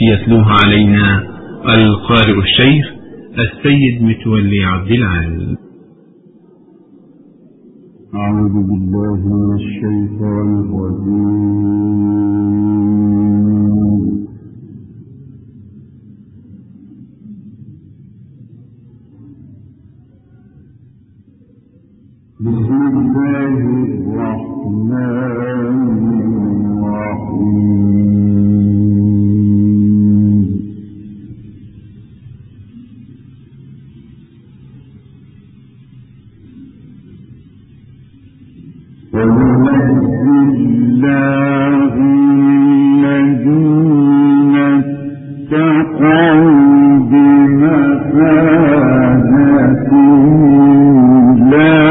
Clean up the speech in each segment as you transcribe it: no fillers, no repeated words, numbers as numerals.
يتلوها علينا القارئ الشيخ السيد متولي عبد العال. أعوذ بالله من الشيطان الرجيم. بسم الله الرحمن الرحيم. وينجي الله الذين اتقوا بمفازتهم لا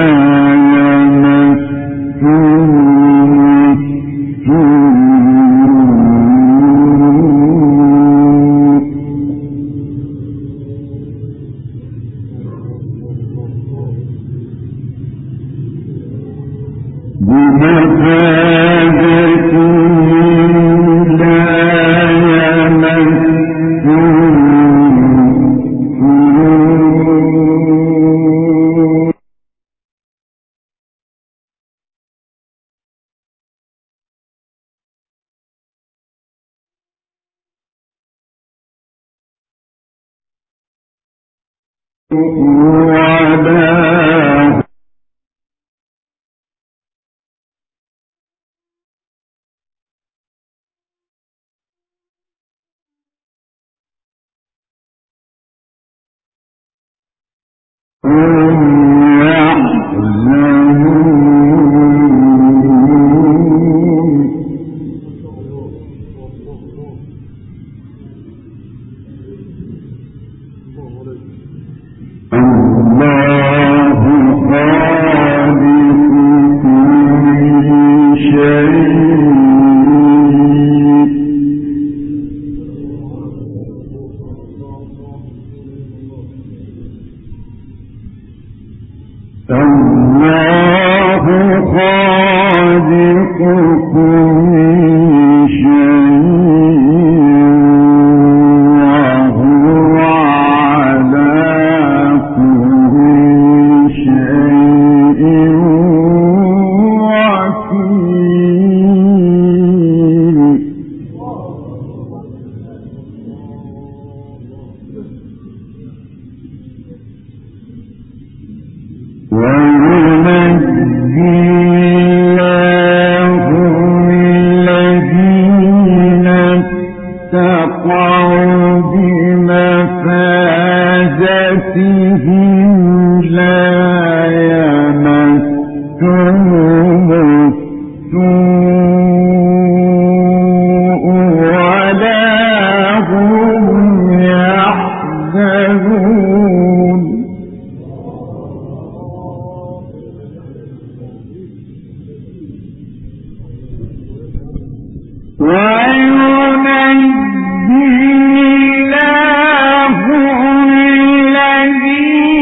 الذين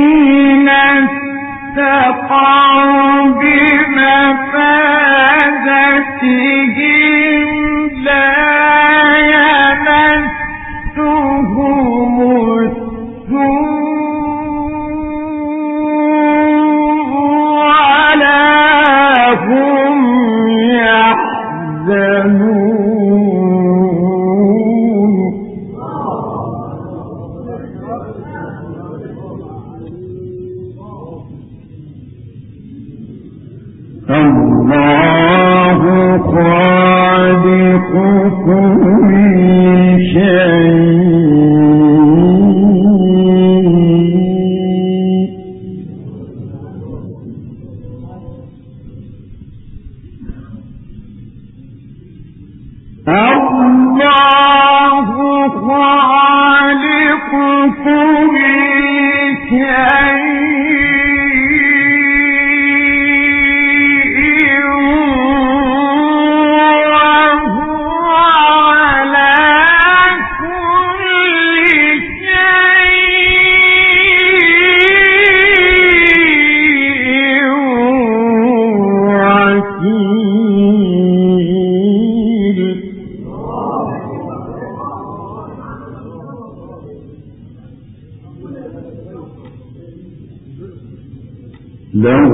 له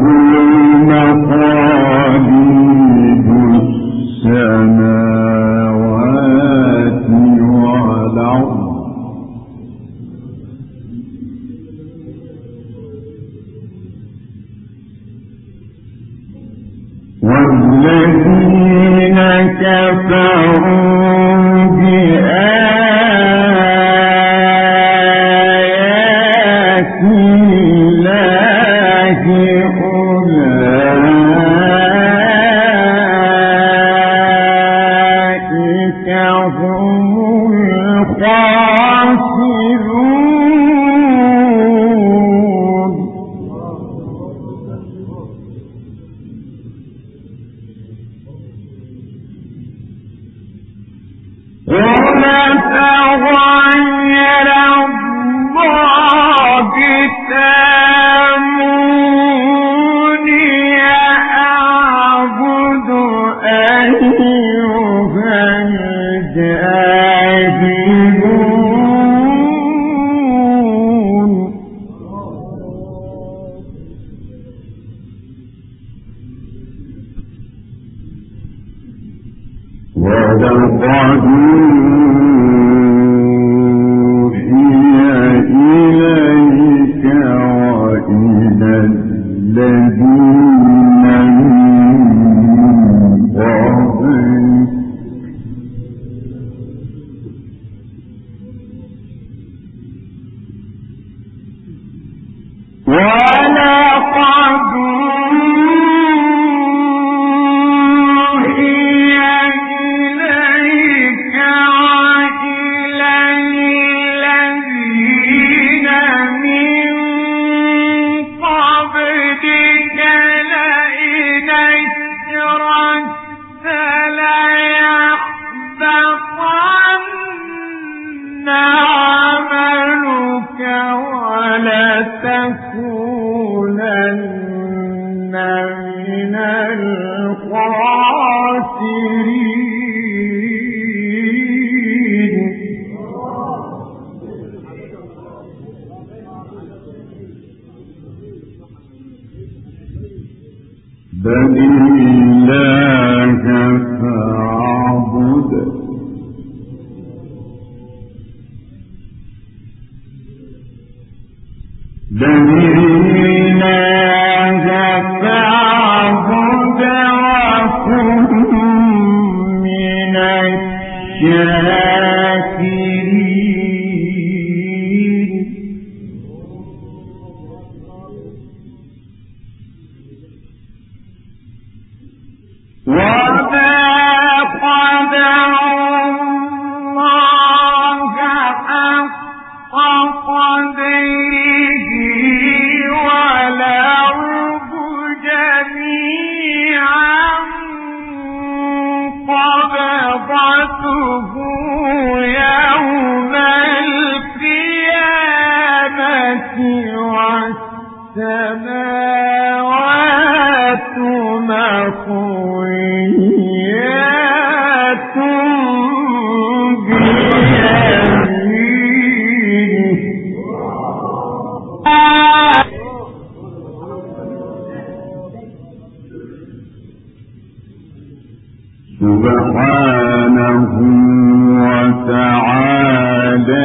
مقاليد السماوات والأرض والذين كفروا بآيات الله أولئك هم الخاسرون وما تغير الله تاموني أعبد أيها الجاهلون ولقد أوحي إليك وإلى الذين من قبلك ولقد لتكونن من الخاسرين بل الله فاعبد من الشاكرين وما قدر الله حق قدره والأرض جميعا قبضته يوم القيامة والسماوات مطويات بيمينه سبحانه وتعالى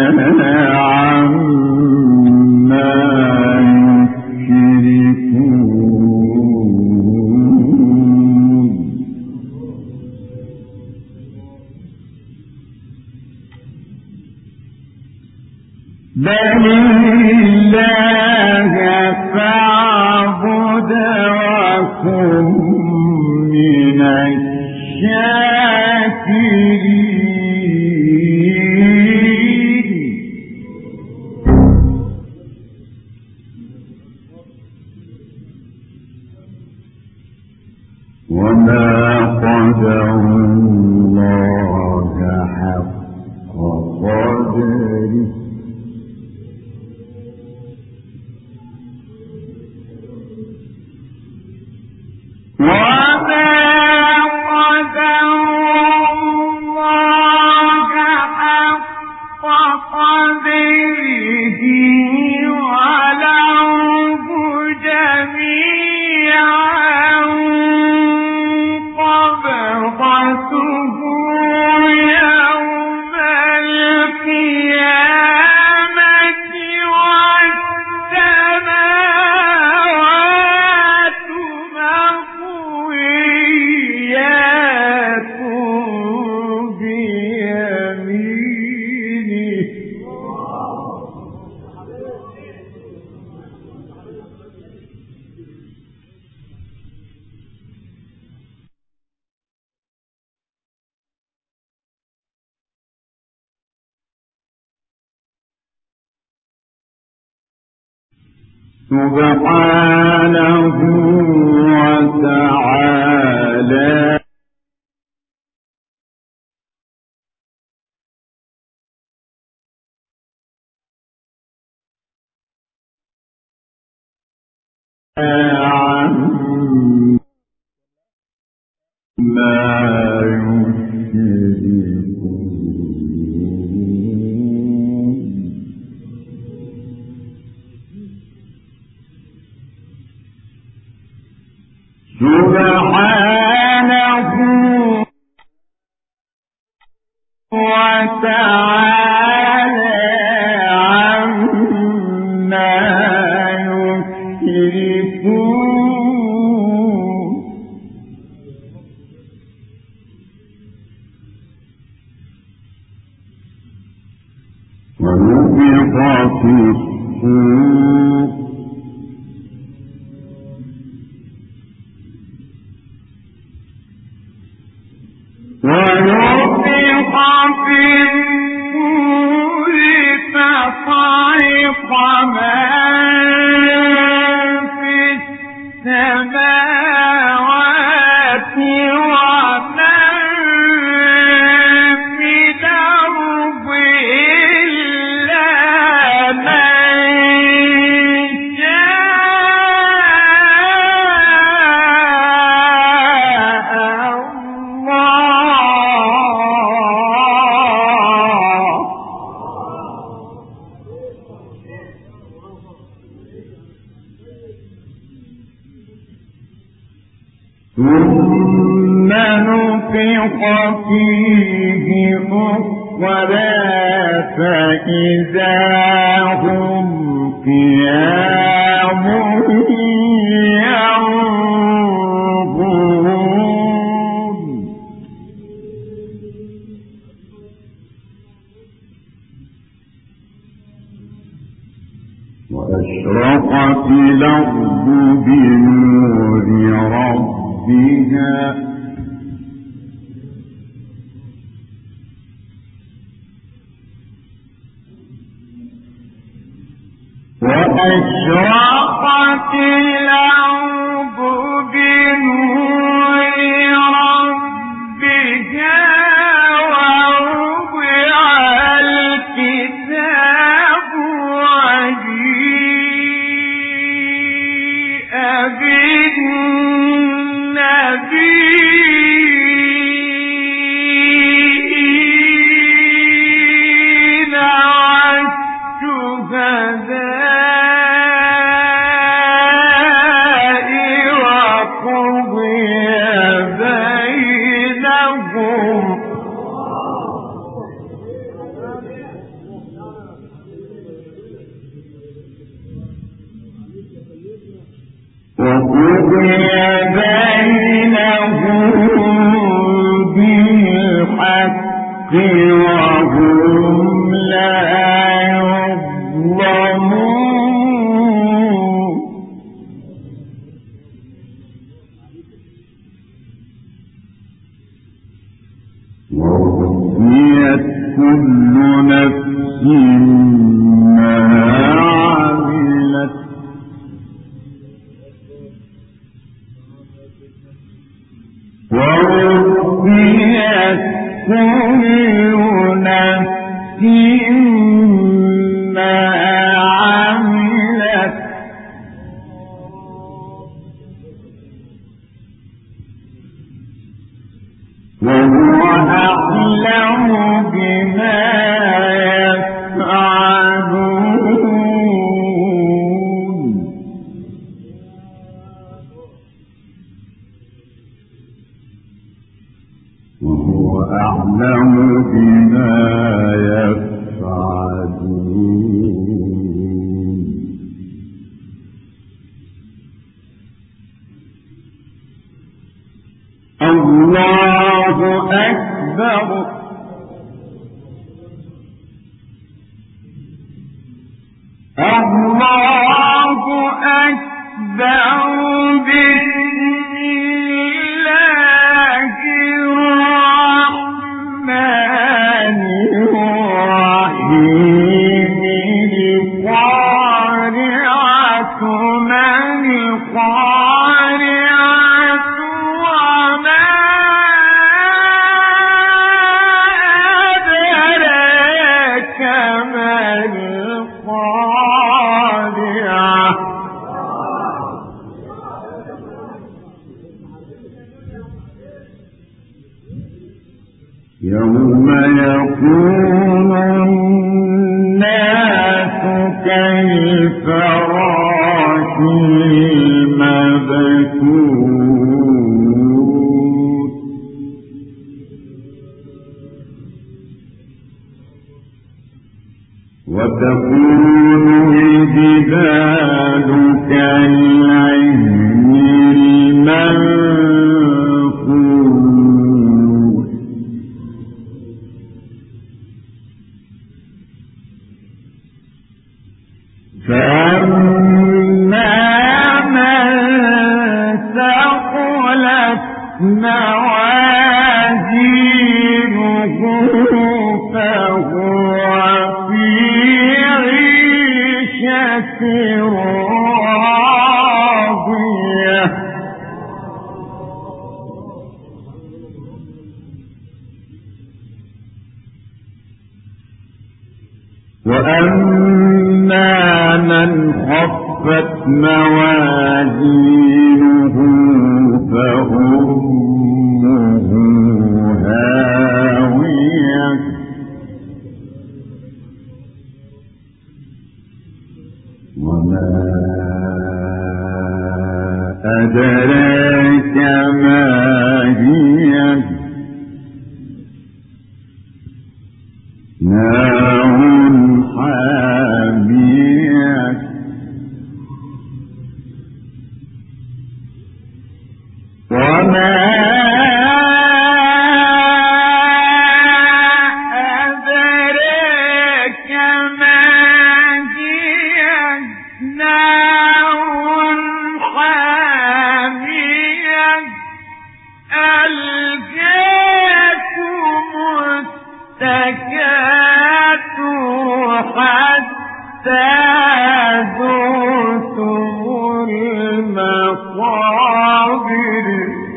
عما يشركون بل الله فاعبد وكن من الشاكرين وما قدر الله حق قدره قدره والأرض جميعا سبحانه وتعالى سبحانه وتعالى عما يشركون ونفخ في الصور ونفخ في الصور فصعق من في السماوات ومن في الأرض إلا من شاء ثم نفخ فيه أخرى فإذا هم قيام ينظرون وأشرقت الأرض بنور ربها وأشرقت الأرض بنور ربها ووضع الكتاب وجيء بالنبيين والشهداء وقضي بينهم بالحق وهم لا يظلمون ووفيت كل نفس ما عملت ووفيت كل نفس ما عملت وهو أعلم بما يفعلون وهو أعلم بما يفعلون الله أكبر. بسم الله الرحمن الرحيم. القارعة ما القارعة وما أدراك ما القارعة. يوم يكون الناس كالفراش المبثوث. وتكون الجبال كالعهن المنفوش. فأما من ثقلت موازينه فهو في عيشة راضية. وأما من خفت موازينه فأمه هاوية. وما أدراك ما هي. نار حامية. وما أدراك ما هي. نار حامية. ألقاكم التكاثر حتى زرتم المقابر.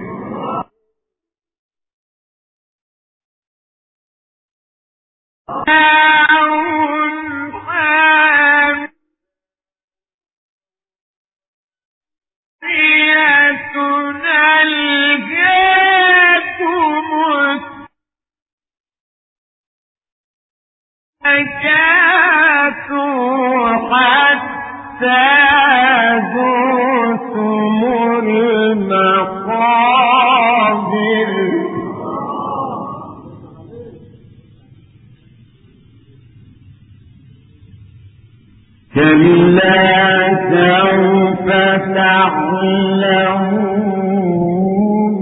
حتى زرتم المقابر. كلا سوف تعلمون.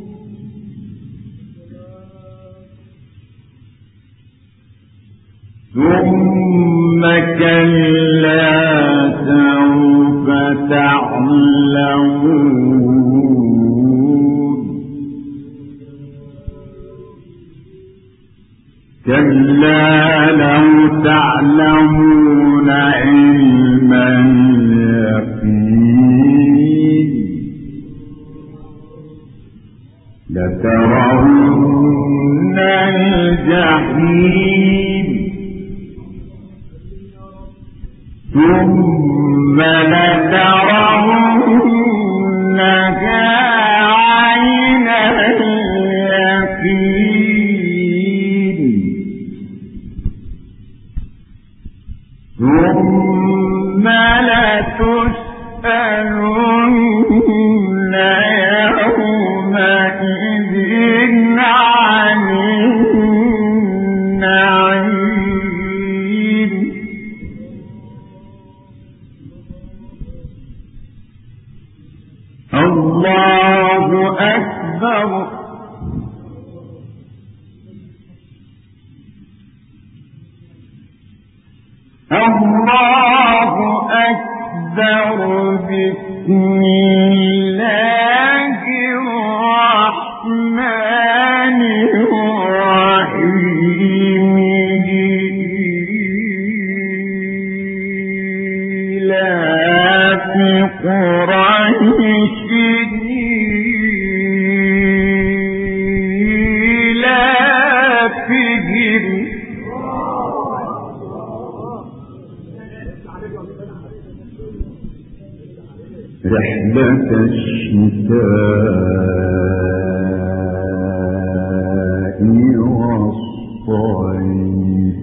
ثم كلا سوف تعلمون. كلا لو تعلمون علم اليقين لترون الجحيم ثم لترونها عين اليقين ثم لتسألن يومئذ عن النعيم. الله أكبر. الله رحلة الشتاء والصيف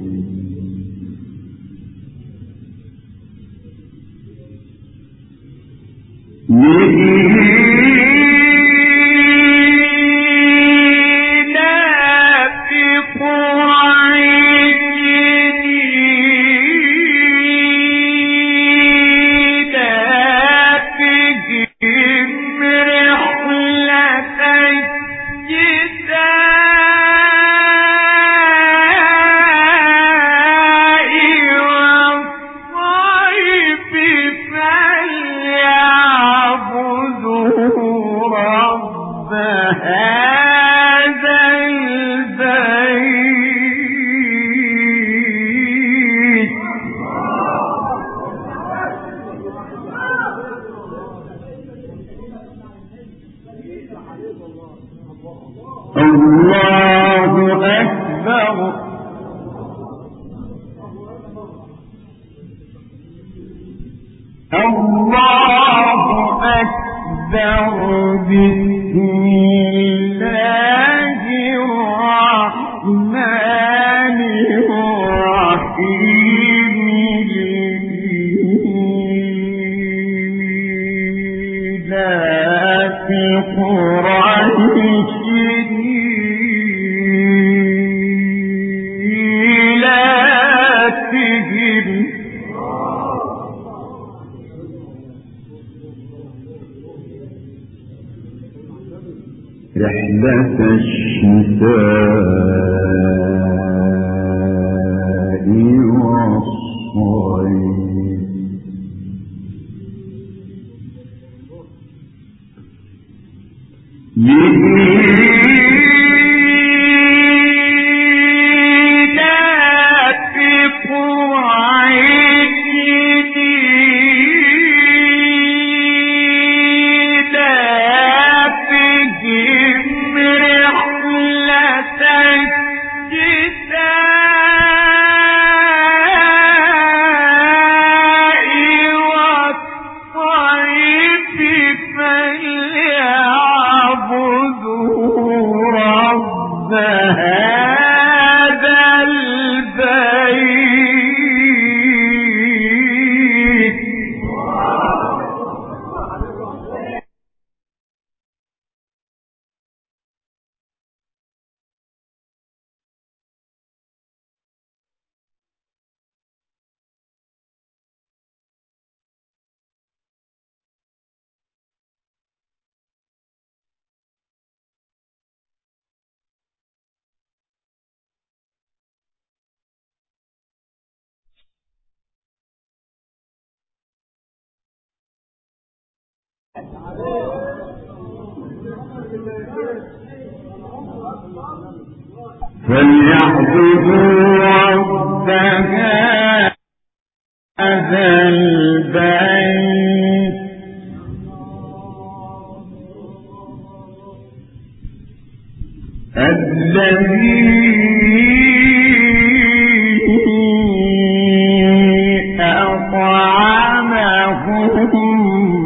رحلة الشتاء فليعبدوا رب هذا البيت الذي أطعمهم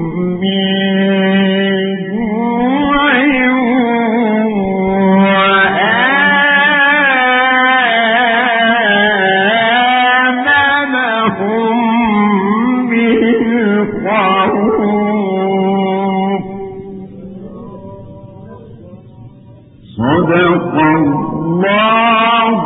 صدق الله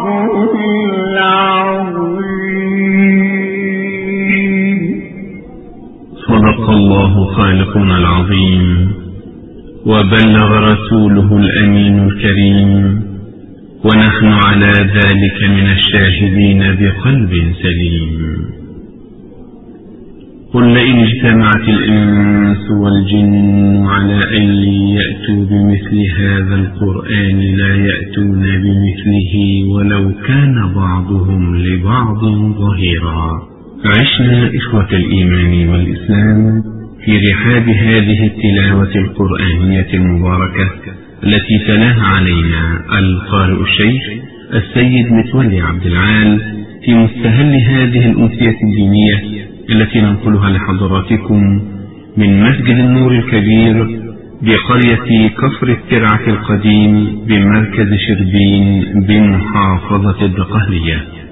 العظيم. صدق الله خالقنا العظيم، وبلغ رسوله الأمين الكريم، ونحن على ذلك من الشاهدين بقلب سليم. قل إن اجتمعت الإنس والجن على أن يأتوا بمثل هذا القرآن لا يأتون بمثله ولو كان بعضهم لبعض ظهيرا. عشنا إخوة الإيمان والإسلام في رحاب هذه التلاوة القرآنية المباركة التي تلاها علينا القارئ الشيخ السيد متولي عبد العال في مستهل هذه الأمسية الدينية التي ننقلها لحضراتكم من مسجد النور الكبير بقرية كفر الترعة القديم بمركز شربين بمحافظة الدقهلية.